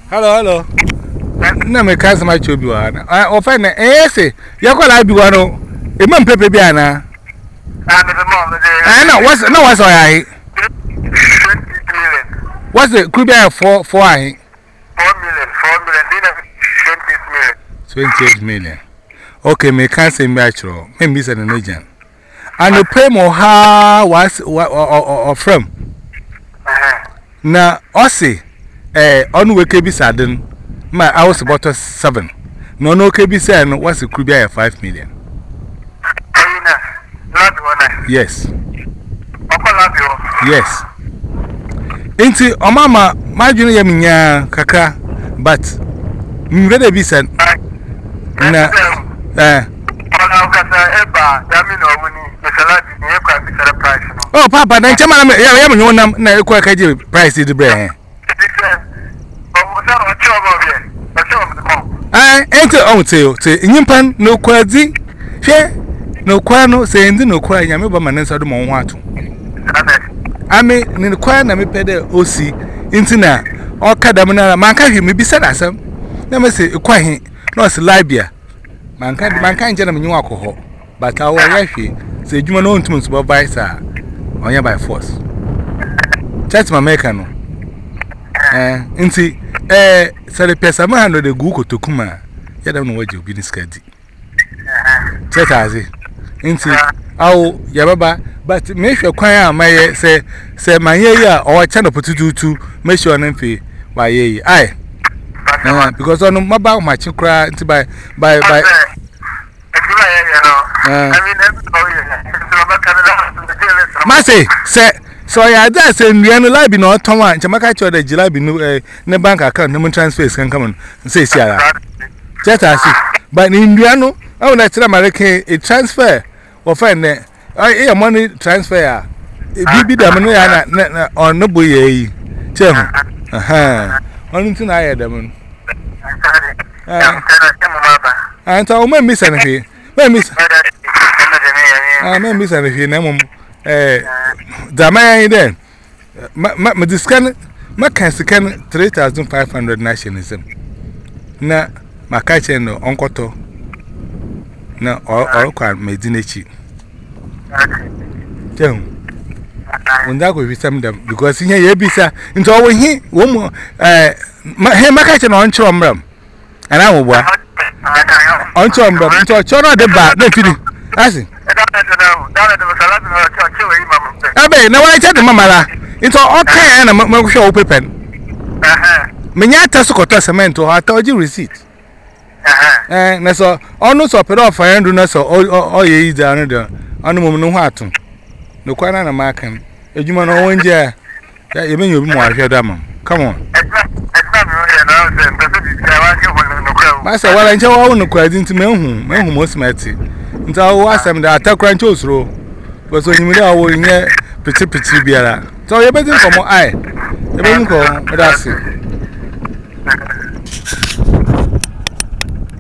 Hello. Na me ka sama chobi wa na. O fa na say ya kwala bi wa no. E man pepe bi ana. Na what's I? 20 million. What's the could be 4 I? 4 million. 28 million. Okay, me can say natural. Me miss an agent. And the pay more ha was or from. Na Ossie on wake be sadden. My house about 7. No KB said what's the could be 5 million. Yes. Yes. Inti omama majunu ya minya kaka but mvede bi said na oh papa na chama na ya mnyo na ekwa kaje price di bre ente on te nyimpan no kwazi hwe no kwa no se ndi no kwa nyame ba manensa do mo ho ato ame ni kwa na me pede osi inti na okadam na man ka hwe me bi sada asam na me se ekwa he no se libia man ka nje na me nwa akoho but awo ya hwe se edwuma no ntum supervisor onya by force chat ma make no inti sare pesa ma hando de gu kotokuma ya da no waje obi ni skadi chat azi inti awo ya baba but me hwe kwan a maye se manye ya o cha no potututu me sure na mfe wa ye ai because on maba ma chikra inti by Mase so ya da se nnuanu labi no ton wa nchemaka cho da jilabi no ne bank account no transfer kan come say si ara cheta si but ni nnuanu I want to American a transfer or find a money transfer bibi da no ya na on no boy yi che ho on tin na ya da mun anta o me miss na fi me miss me miss na fi na mum Dama then ma discan ma can scan 3,500 nationalism na makache no onkoto na or kwa medinechi jem unda go visam them because here ye bisa nto wo hi wo mu he makache no onchro mram ana wo bua onchro mram nto choro de ba na fidi asi abe na wa cha de mamara nto okay na ma hwe wo pepen menya ta sokoto cement o ata oji receipt na so onu so pere of hand na so o ye ida no de anu mum no ho ato no kwana na makan ejuma no wonje ya ye menyo bi mo ahwe da mam come on masa wala nche wa wonu kwadi nti mehu mo smati nta wo asem da atakra nche osuro boso nyimire awo nye piti biara so ye bedin komo ai ye bedin ko odasi